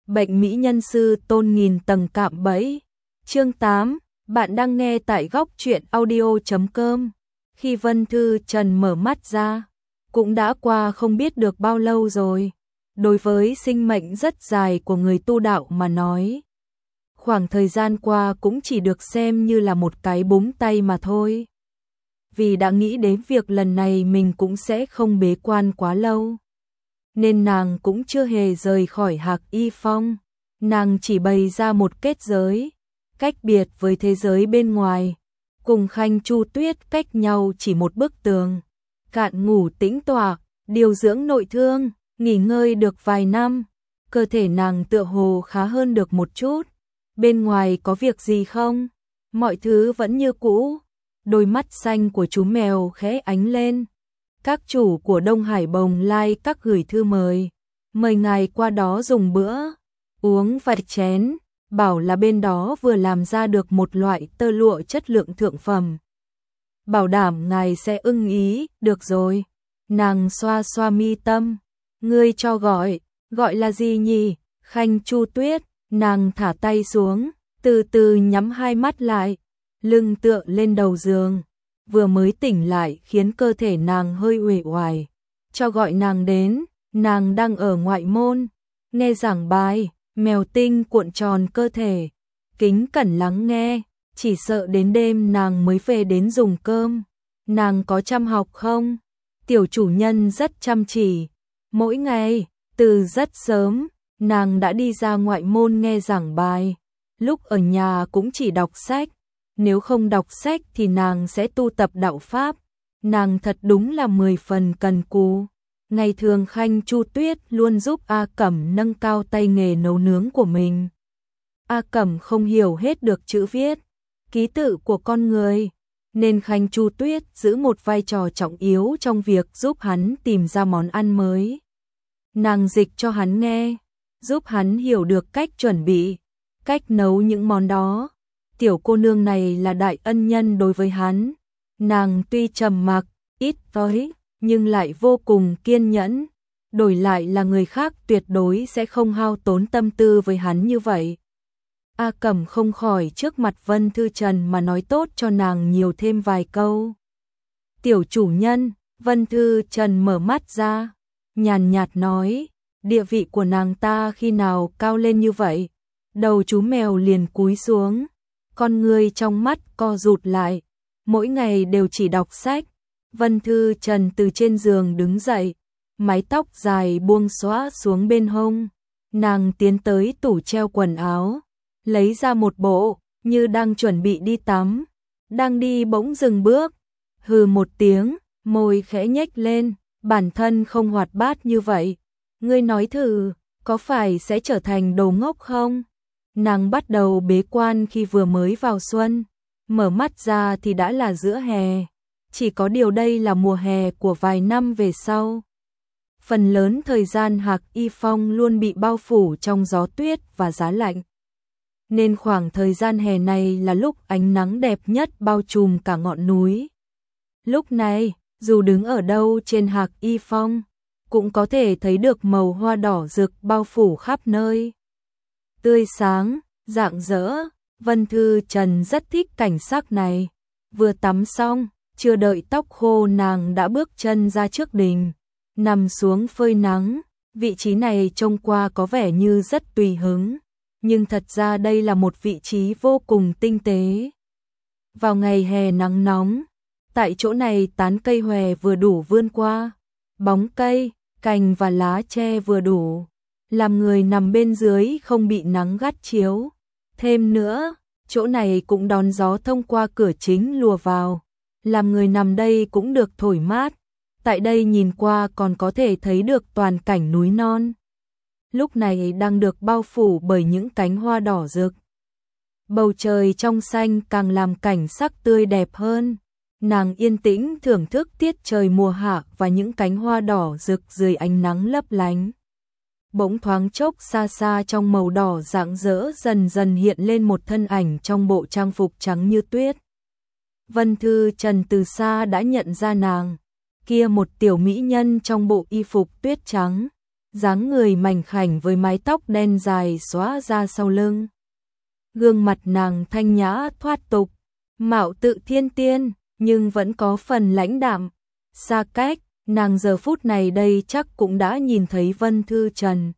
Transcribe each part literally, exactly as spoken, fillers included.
Bệnh mỹ nhân sư tôn nghìn tầng cạm bẫy. Chương tám, bạn đang nghe tại góc truyện audio chấm com. Khi Vân Thư Trần mở mắt ra, cũng đã qua không biết được bao lâu rồi. Đối với sinh mệnh rất dài của người tu đạo mà nói, khoảng thời gian qua cũng chỉ được xem như là một cái búng tay mà thôi. Vì đã nghĩ đến việc lần này mình cũng sẽ không bế quan quá lâu, nên nàng cũng chưa hề rời khỏi Hạc Y Phong. Nàng chỉ bày ra một kết giới, cách biệt với thế giới bên ngoài, cùng Khanh Chu Tuyết cách nhau chỉ một bức tường. Cạn ngủ tĩnh tọa, điều dưỡng nội thương, nghỉ ngơi được vài năm, cơ thể nàng tựa hồ khá hơn được một chút. Bên ngoài có việc gì không? Mọi thứ vẫn như cũ. Đôi mắt xanh của chú mèo khẽ ánh lên. Các chủ của Đông Hải Bồng Lai các gửi thư mời, mời ngài qua đó dùng bữa, uống vài chén, bảo là bên đó vừa làm ra được một loại tơ lụa chất lượng thượng phẩm. Bảo đảm ngài sẽ ưng ý. Được rồi. Nàng xoa xoa mi tâm. Ngươi cho gọi, gọi là gì nhỉ? Khanh Chu Tuyết. Nàng thả tay xuống, từ từ nhắm hai mắt lại, lưng tựa lên đầu giường. Vừa mới tỉnh lại khiến cơ thể nàng hơi uể oải. Cho gọi nàng đến, nàng đang ở ngoại môn, nghe giảng bài. Mèo tinh cuộn tròn cơ thể, kính cẩn lắng nghe, chỉ sợ đến đêm nàng mới về đến dùng cơm. Nàng có chăm học không? Tiểu chủ nhân rất chăm chỉ. Mỗi ngày, từ rất sớm, nàng đã đi ra ngoại môn nghe giảng bài. Lúc ở nhà cũng chỉ đọc sách. Nếu không đọc sách thì nàng sẽ tu tập đạo pháp. Nàng thật đúng là mười phần cần cù. Ngày thường Khanh Chu Tuyết luôn giúp A Cẩm nâng cao tay nghề nấu nướng của mình. A Cẩm không hiểu hết được chữ viết, ký tự của con người, nên Khanh Chu Tuyết giữ một vai trò trọng yếu trong việc giúp hắn tìm ra món ăn mới. Nàng dịch cho hắn nghe, giúp hắn hiểu được cách chuẩn bị, cách nấu những món đó. Tiểu cô nương này là đại ân nhân đối với hắn. Nàng tuy trầm mặc, ít nói, nhưng lại vô cùng kiên nhẫn. Đổi lại là người khác tuyệt đối sẽ không hao tốn tâm tư với hắn như vậy. A Cẩm không khỏi trước mặt Vân Thư Trần mà nói tốt cho nàng nhiều thêm vài câu. Tiểu chủ nhân. Vân Thư Trần mở mắt ra, nhàn nhạt nói, địa vị của nàng ta khi nào cao lên như vậy? Đầu chú mèo liền cúi xuống, con người trong mắt co rụt lại, mỗi ngày đều chỉ đọc sách. Vân Thư Trần từ trên giường đứng dậy, mái tóc dài buông xõa xuống bên hông. Nàng tiến tới tủ treo quần áo, lấy ra một bộ, như đang chuẩn bị đi tắm. Đang đi bỗng dừng bước, hừ một tiếng, môi khẽ nhếch lên, bản thân không hoạt bát như vậy. Ngươi nói thử, có phải sẽ trở thành đồ ngốc không? Nàng bắt đầu bế quan khi vừa mới vào xuân, mở mắt ra thì đã là giữa hè. Chỉ có điều đây là mùa hè của vài năm về sau. Phần lớn thời gian Hạc Y Phong luôn bị bao phủ trong gió tuyết và giá lạnh. Nên khoảng thời gian hè này là lúc ánh nắng đẹp nhất bao trùm cả ngọn núi. Lúc này, dù đứng ở đâu trên Hạc Y Phong, cũng có thể thấy được màu hoa đỏ rực bao phủ khắp nơi. Tươi sáng, rạng rỡ, Vân Thư Trần rất thích cảnh sắc này. Vừa tắm xong, chưa đợi tóc khô nàng đã bước chân ra trước đình, nằm xuống phơi nắng. Vị trí này trông qua có vẻ như rất tùy hứng, nhưng thật ra đây là một vị trí vô cùng tinh tế. Vào ngày hè nắng nóng, tại chỗ này tán cây hòe vừa đủ vươn qua, bóng cây, cành và lá tre vừa đủ, làm người nằm bên dưới không bị nắng gắt chiếu. Thêm nữa, chỗ này cũng đón gió thông qua cửa chính lùa vào, làm người nằm đây cũng được thổi mát. Tại đây nhìn qua còn có thể thấy được toàn cảnh núi non, lúc này đang được bao phủ bởi những cánh hoa đỏ rực. Bầu trời trong xanh càng làm cảnh sắc tươi đẹp hơn. Nàng yên tĩnh thưởng thức tiết trời mùa hạ và những cánh hoa đỏ rực dưới ánh nắng lấp lánh. Bỗng thoáng chốc xa xa trong màu đỏ rạng rỡ dần dần hiện lên một thân ảnh trong bộ trang phục trắng như tuyết. Vân Thư Trần từ xa đã nhận ra nàng, kia một tiểu mỹ nhân trong bộ y phục tuyết trắng, dáng người mảnh khảnh với mái tóc đen dài xõa ra sau lưng. Gương mặt nàng thanh nhã thoát tục, mạo tự thiên tiên, nhưng vẫn có phần lãnh đạm, xa cách. Nàng giờ phút này đây chắc cũng đã nhìn thấy Vân Thư Trần,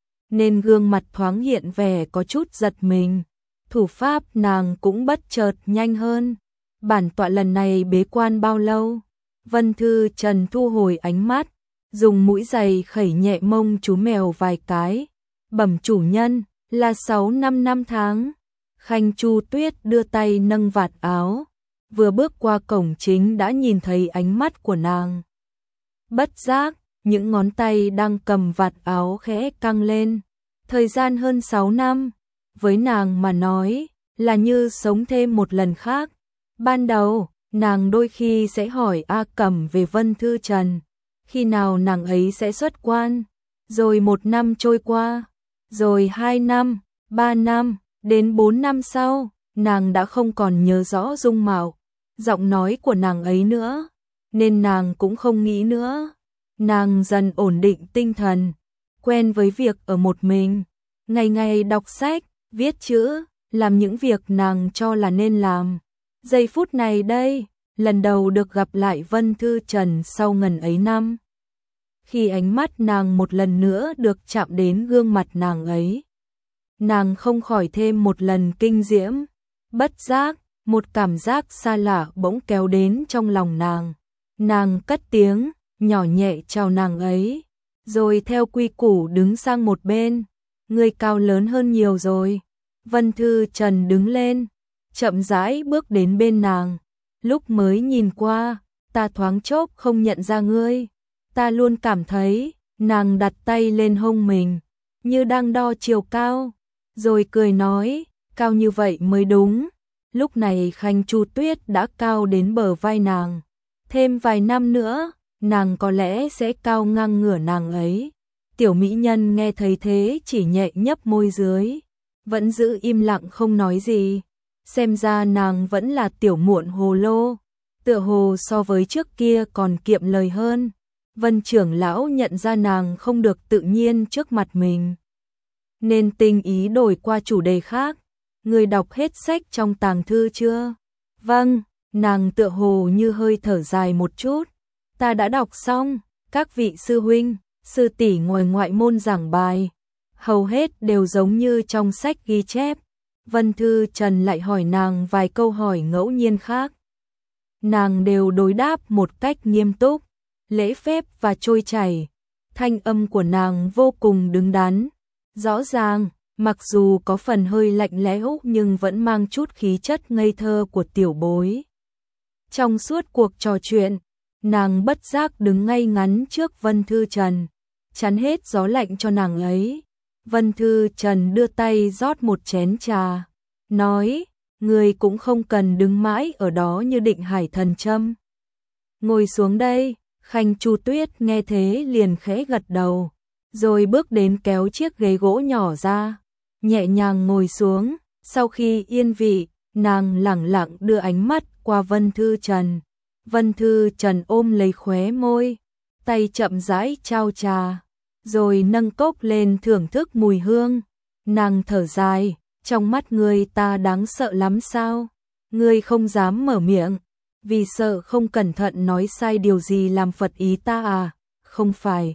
nên gương mặt thoáng hiện vẻ có chút giật mình. Thủ pháp nàng cũng bất chợt nhanh hơn. Bản tọa lần này bế quan bao lâu? Vân Thư Trần thu hồi ánh mắt, dùng mũi giày khẩy nhẹ mông chú mèo vài cái. Bẩm chủ nhân, là sáu năm năm tháng. Khanh Chu Tuyết đưa tay nâng vạt áo, vừa bước qua cổng chính đã nhìn thấy ánh mắt của nàng. Bất giác, những ngón tay đang cầm vạt áo khẽ căng lên. Thời gian hơn sáu năm, với nàng mà nói, là như sống thêm một lần khác. Ban đầu, nàng đôi khi sẽ hỏi A Cẩm về Vân Thư Trần, khi nào nàng ấy sẽ xuất quan, rồi một năm trôi qua, rồi hai năm, ba năm, đến bốn năm sau, nàng đã không còn nhớ rõ dung mạo, giọng nói của nàng ấy nữa, nên nàng cũng không nghĩ nữa. Nàng dần ổn định tinh thần, quen với việc ở một mình, ngày ngày đọc sách, viết chữ, làm những việc nàng cho là nên làm. Giây phút này đây, lần đầu được gặp lại Vân Thư Trần sau ngần ấy năm. Khi ánh mắt nàng một lần nữa được chạm đến gương mặt nàng ấy, nàng không khỏi thêm một lần kinh diễm. Bất giác, một cảm giác xa lạ bỗng kéo đến trong lòng nàng. Nàng cất tiếng, nhỏ nhẹ chào nàng ấy, rồi theo quy củ đứng sang một bên. Người cao lớn hơn nhiều rồi. Vân Thư Trần đứng lên, chậm rãi bước đến bên nàng. Lúc mới nhìn qua, ta thoáng chốc không nhận ra ngươi. Ta luôn cảm thấy, nàng đặt tay lên hông mình, như đang đo chiều cao, rồi cười nói, cao như vậy mới đúng. Lúc này Khanh Chu Tuyết đã cao đến bờ vai nàng. Thêm vài năm nữa, nàng có lẽ sẽ cao ngang ngửa nàng ấy. Tiểu mỹ nhân nghe thấy thế chỉ nhẹ nhấp môi dưới, vẫn giữ im lặng không nói gì. Xem ra nàng vẫn là tiểu muộn hồ lô, tựa hồ so với trước kia còn kiệm lời hơn. Vân trưởng lão nhận ra nàng không được tự nhiên trước mặt mình, nên tinh ý đổi qua chủ đề khác. Người đọc hết sách trong tàng thư chưa? Vâng, nàng tựa hồ như hơi thở dài một chút. Ta đã đọc xong, các vị sư huynh, sư tỷ ngoài ngoại môn giảng bài, hầu hết đều giống như trong sách ghi chép. Vân Thư Trần lại hỏi nàng vài câu hỏi ngẫu nhiên khác. Nàng đều đối đáp một cách nghiêm túc, lễ phép và trôi chảy. Thanh âm của nàng vô cùng đứng đắn, rõ ràng, mặc dù có phần hơi lạnh lẽo nhưng vẫn mang chút khí chất ngây thơ của tiểu bối. Trong suốt cuộc trò chuyện, nàng bất giác đứng ngay ngắn trước Vân Thư Trần, chắn hết gió lạnh cho nàng ấy. Vân Thư Trần đưa tay rót một chén trà, nói, người cũng không cần đứng mãi ở đó như định hải thần châm. Ngồi xuống đây. Khanh Chu Tuyết nghe thế liền khẽ gật đầu, rồi bước đến kéo chiếc ghế gỗ nhỏ ra, nhẹ nhàng ngồi xuống. Sau khi yên vị, nàng lẳng lặng đưa ánh mắt qua Vân Thư Trần. Vân Thư Trần ôm lấy khóe môi, tay chậm rãi trao trà, rồi nâng cốc lên thưởng thức mùi hương. Nàng thở dài, trong mắt ngươi ta đáng sợ lắm sao? Ngươi không dám mở miệng, vì sợ không cẩn thận nói sai điều gì làm phật ý ta à? Không phải.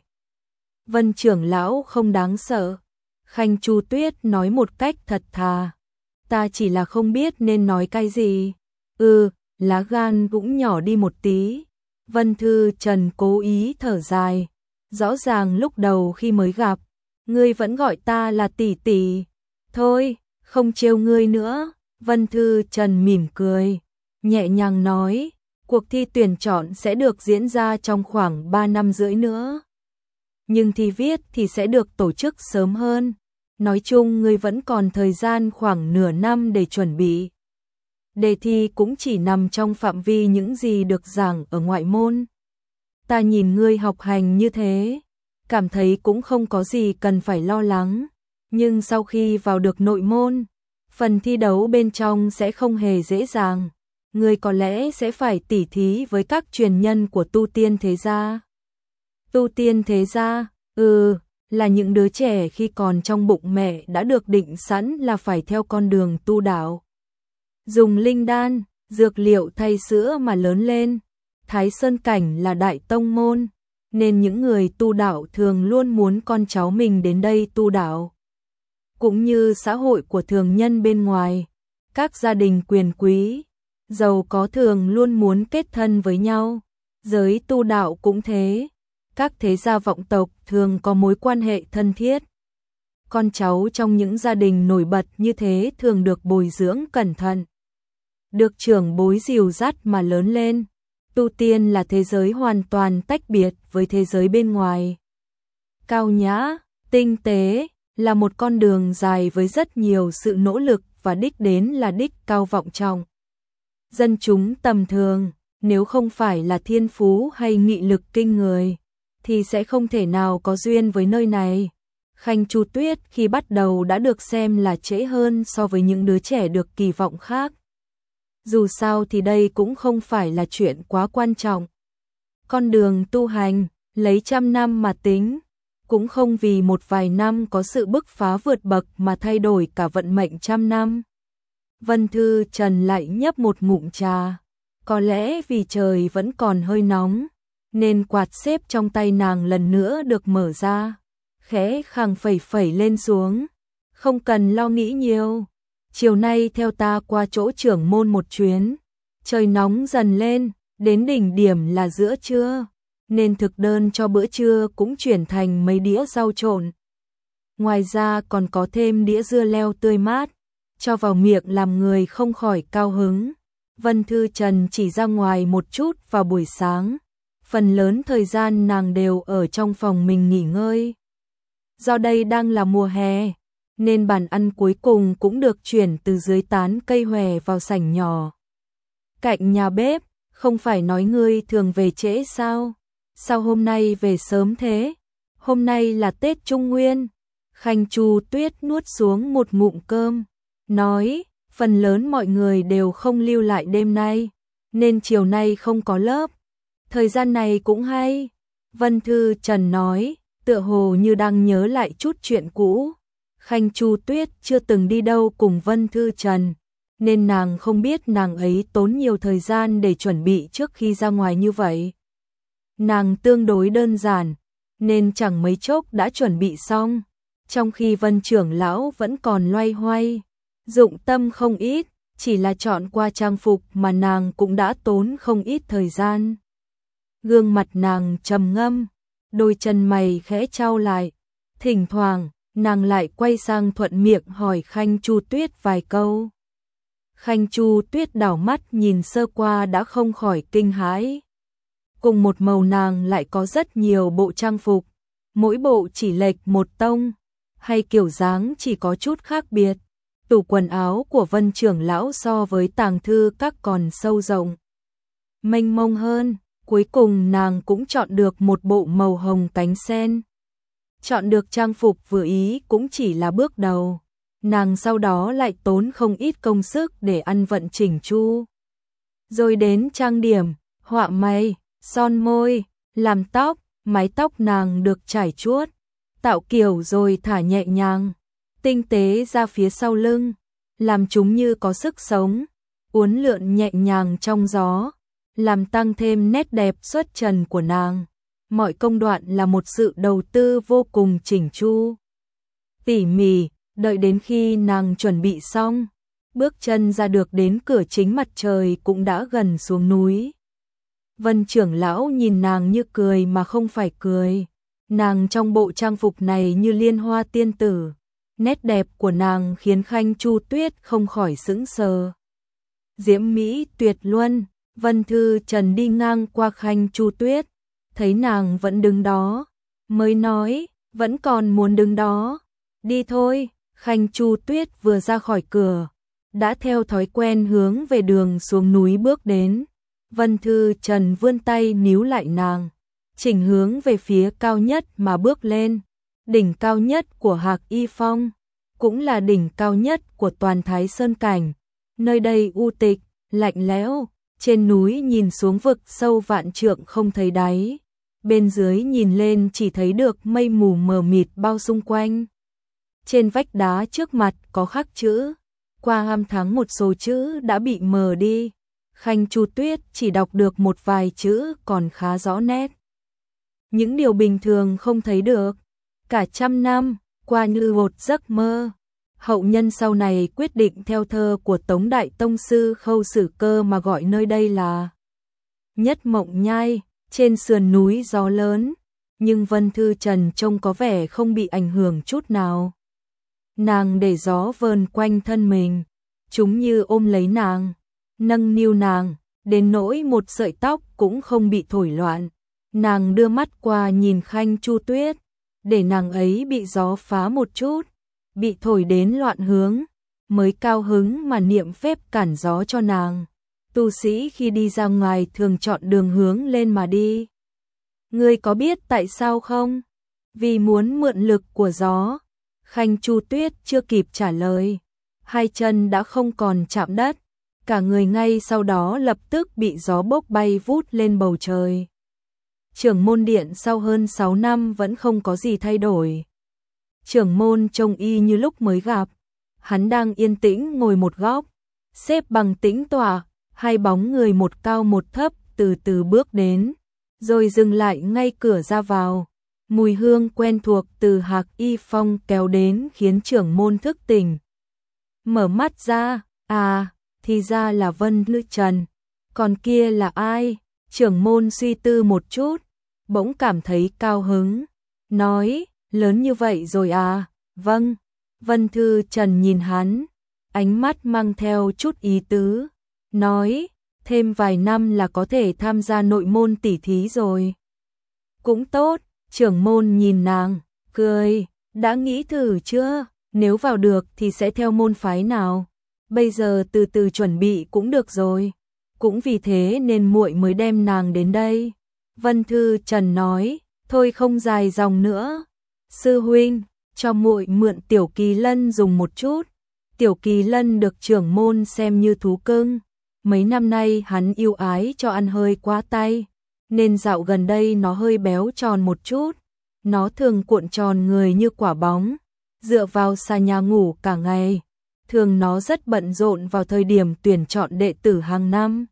Vân trưởng lão không đáng sợ. Khanh Chu Tuyết nói một cách thật thà. Ta chỉ là không biết nên nói cái gì. Ừ, lá gan cũng nhỏ đi một tí. Vân Thư Trần cố ý thở dài. Rõ ràng lúc đầu khi mới gặp, ngươi vẫn gọi ta là tỷ tỷ. Thôi, không trêu ngươi nữa. Vân Thư Trần mỉm cười, nhẹ nhàng nói, cuộc thi tuyển chọn sẽ được diễn ra trong khoảng ba năm rưỡi nữa. Nhưng thi viết thì sẽ được tổ chức sớm hơn. Nói chung ngươi vẫn còn thời gian khoảng nửa năm để chuẩn bị. Đề thi cũng chỉ nằm trong phạm vi những gì được giảng ở ngoại môn. Ta nhìn ngươi học hành như thế, cảm thấy cũng không có gì cần phải lo lắng. Nhưng sau khi vào được nội môn, phần thi đấu bên trong sẽ không hề dễ dàng. Ngươi có lẽ sẽ phải tỉ thí với các truyền nhân của tu tiên thế gia. Tu tiên thế gia? Ừ, là những đứa trẻ khi còn trong bụng mẹ đã được định sẵn là phải theo con đường tu đạo. Dùng linh đan, dược liệu thay sữa mà lớn lên. Thái Sơn Cảnh là đại tông môn, nên những người tu đạo thường luôn muốn con cháu mình đến đây tu đạo. Cũng như xã hội của thường nhân bên ngoài, các gia đình quyền quý, giàu có thường luôn muốn kết thân với nhau. Giới tu đạo cũng thế, các thế gia vọng tộc thường có mối quan hệ thân thiết. Con cháu trong những gia đình nổi bật như thế thường được bồi dưỡng cẩn thận, được trưởng bối dìu dắt mà lớn lên. Tu tiên là thế giới hoàn toàn tách biệt với thế giới bên ngoài. Cao nhã, tinh tế là một con đường dài với rất nhiều sự nỗ lực và đích đến là đích cao vọng trọng. Dân chúng tầm thường, nếu không phải là thiên phú hay nghị lực kinh người, thì sẽ không thể nào có duyên với nơi này. Khanh Chu Tuyết khi bắt đầu đã được xem là trễ hơn so với những đứa trẻ được kỳ vọng khác. Dù sao thì đây cũng không phải là chuyện quá quan trọng. Con đường tu hành, lấy trăm năm mà tính, cũng không vì một vài năm có sự bứt phá vượt bậc mà thay đổi cả vận mệnh trăm năm. Vân Thư Trần lại nhấp một ngụm trà. Có lẽ vì trời vẫn còn hơi nóng, nên quạt xếp trong tay nàng lần nữa được mở ra. Khẽ khàng phẩy phẩy lên xuống. Không cần lo nghĩ nhiều. Chiều nay theo ta qua chỗ trưởng môn một chuyến. Trời nóng dần lên, đến đỉnh điểm là giữa trưa, nên thực đơn cho bữa trưa cũng chuyển thành mấy đĩa rau trộn. Ngoài ra còn có thêm đĩa dưa leo tươi mát, cho vào miệng làm người không khỏi cao hứng. Vân Thư Trần chỉ ra ngoài một chút vào buổi sáng, phần lớn thời gian nàng đều ở trong phòng mình nghỉ ngơi. Do đây đang là mùa hè, nên bàn ăn cuối cùng cũng được chuyển từ dưới tán cây hòe vào sảnh nhỏ cạnh nhà bếp. Không phải nói ngươi thường về trễ sao? Sao hôm nay về sớm thế? Hôm nay là Tết Trung Nguyên. Khanh Chu Tuyết nuốt xuống một ngụm cơm, nói, phần lớn mọi người đều không lưu lại đêm nay, nên chiều nay không có lớp. Thời gian này cũng hay. Vân Thư Trần nói, tựa hồ như đang nhớ lại chút chuyện cũ. Khanh Chu Tuyết chưa từng đi đâu cùng Vân Thư Trần, nên nàng không biết nàng ấy tốn nhiều thời gian để chuẩn bị trước khi ra ngoài như vậy. Nàng tương đối đơn giản, nên chẳng mấy chốc đã chuẩn bị xong, trong khi Vân trưởng lão vẫn còn loay hoay, dụng tâm không ít, chỉ là chọn qua trang phục mà nàng cũng đã tốn không ít thời gian. Gương mặt nàng trầm ngâm, đôi chân mày khẽ chau lại, thỉnh thoảng nàng lại quay sang thuận miệng hỏi Khanh Chu Tuyết vài câu. Khanh Chu Tuyết đảo mắt nhìn sơ qua đã không khỏi kinh hãi. Cùng một màu nàng lại có rất nhiều bộ trang phục, mỗi bộ chỉ lệch một tông, hay kiểu dáng chỉ có chút khác biệt. Tủ quần áo của Vân trưởng lão so với tàng thư các còn sâu rộng, mênh mông hơn. Cuối cùng nàng cũng chọn được một bộ màu hồng cánh sen. Chọn được trang phục vừa ý cũng chỉ là bước đầu. Nàng sau đó lại tốn không ít công sức để ăn vận chỉnh chu. Rồi đến trang điểm, họa may, son môi, làm tóc, mái tóc nàng được trải chuốt, tạo kiểu rồi thả nhẹ nhàng, tinh tế ra phía sau lưng, làm chúng như có sức sống, uốn lượn nhẹ nhàng trong gió, làm tăng thêm nét đẹp xuất trần của nàng. Mọi công đoạn là một sự đầu tư vô cùng chỉnh chu, tỉ mỉ. Đợi đến khi nàng chuẩn bị xong, bước chân ra được đến cửa chính mặt trời cũng đã gần xuống núi. Vân trưởng lão nhìn nàng như cười mà không phải cười. Nàng trong bộ trang phục này như liên hoa tiên tử. Nét đẹp của nàng khiến Khanh Chu Tuyết không khỏi sững sờ. Diễm mỹ tuyệt luân. Vân Thư Trần đi ngang qua Khanh Chu Tuyết, thấy nàng vẫn đứng đó, mới nói, vẫn còn muốn đứng đó. Đi thôi. Khanh Chu Tuyết vừa ra khỏi cửa, đã theo thói quen hướng về đường xuống núi bước đến. Vân Thư Trần vươn tay níu lại nàng, chỉnh hướng về phía cao nhất mà bước lên. Đỉnh cao nhất của Hạc Y Phong, cũng là đỉnh cao nhất của toàn Thái Sơn Cảnh. Nơi đây u tịch, lạnh lẽo, trên núi nhìn xuống vực sâu vạn trượng không thấy đáy. bên dưới nhìn lên chỉ thấy được mây mù mờ mịt bao xung quanh. Trên vách đá trước mặt có khắc chữ, qua năm tháng một số chữ đã bị mờ đi. Khanh Chu Tuyết chỉ đọc được một vài chữ còn khá rõ nét. Những điều bình thường không thấy được. Cả trăm năm, qua như một giấc mơ. Hậu nhân sau này quyết định theo thơ của Tống Đại Tông Sư Khâu Sử Cơ mà gọi nơi đây là Nhất Mộng Nhai, trên sườn núi gió lớn. Nhưng Vân Thư Trần trông có vẻ không bị ảnh hưởng chút nào. Nàng để gió vờn quanh thân mình, chúng như ôm lấy nàng, nâng niu nàng, đến nỗi một sợi tóc cũng không bị thổi loạn. Nàng đưa mắt qua nhìn Khanh Chu Tuyết, để nàng ấy bị gió phá một chút, bị thổi đến loạn hướng, mới cao hứng mà niệm phép cản gió cho nàng. Tu sĩ khi đi ra ngoài thường chọn đường hướng lên mà đi. Ngươi có biết tại sao không? Vì muốn mượn lực của gió. Khanh Chu Tuyết chưa kịp trả lời, hai chân đã không còn chạm đất, cả người ngay sau đó lập tức bị gió bốc bay vút lên bầu trời. Trưởng môn điện sau hơn sáu năm vẫn không có gì thay đổi. Trưởng môn trông y như lúc mới gặp, hắn đang yên tĩnh ngồi một góc, xếp bằng tĩnh tọa, hai bóng người một cao một thấp từ từ bước đến, rồi dừng lại ngay cửa ra vào. Mùi hương quen thuộc từ Hạc Y Phong kéo đến khiến trưởng môn thức tỉnh. Mở mắt ra, à, thì ra là Vân Thư Trần. Còn kia là ai? Trưởng môn suy tư một chút, bỗng cảm thấy cao hứng. Nói, lớn như vậy rồi à? Vâng. Vân Thư Trần nhìn hắn, ánh mắt mang theo chút ý tứ. Nói, thêm vài năm là có thể tham gia nội môn tỷ thí rồi. Cũng tốt. Trưởng môn nhìn nàng, cười, đã nghĩ thử chưa? Nếu vào được thì sẽ theo môn phái nào? Bây giờ từ từ chuẩn bị cũng được rồi. Cũng vì thế nên muội mới đem nàng đến đây. Vân Thư Trần nói, thôi không dài dòng nữa. Sư huynh, cho muội mượn Tiểu Kỳ Lân dùng một chút. Tiểu Kỳ Lân được trưởng môn xem như thú cưng. Mấy năm nay hắn yêu ái cho ăn hơi quá tay, nên dạo gần đây nó hơi béo tròn một chút. Nó thường cuộn tròn người như quả bóng, dựa vào xà nhà ngủ cả ngày. Thường nó rất bận rộn vào thời điểm tuyển chọn đệ tử hàng năm.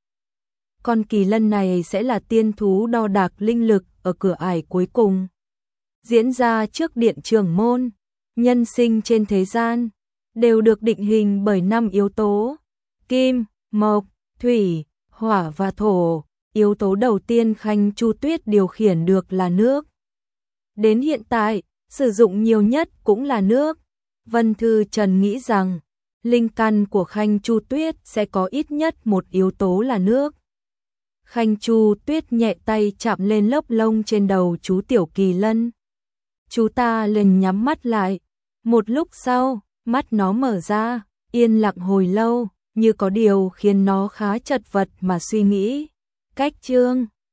Con kỳ lân này sẽ là tiên thú đo đạc linh lực ở cửa ải cuối cùng, diễn ra trước điện trưởng môn. Nhân sinh trên thế gian đều được định hình bởi năm yếu tố: kim, mộc, thủy, hỏa và thổ. Yếu tố đầu tiên Khanh Chu Tuyết điều khiển được là nước. Đến hiện tại, sử dụng nhiều nhất cũng là nước. Vân Thư Trần nghĩ rằng, linh căn của Khanh Chu Tuyết sẽ có ít nhất một yếu tố là nước. Khanh Chu Tuyết nhẹ tay chạm lên lớp lông trên đầu chú Tiểu Kỳ Lân. Chú ta liền nhắm mắt lại. Một lúc sau, mắt nó mở ra, yên lặng hồi lâu, như có điều khiến nó khá chật vật mà suy nghĩ. Cách chương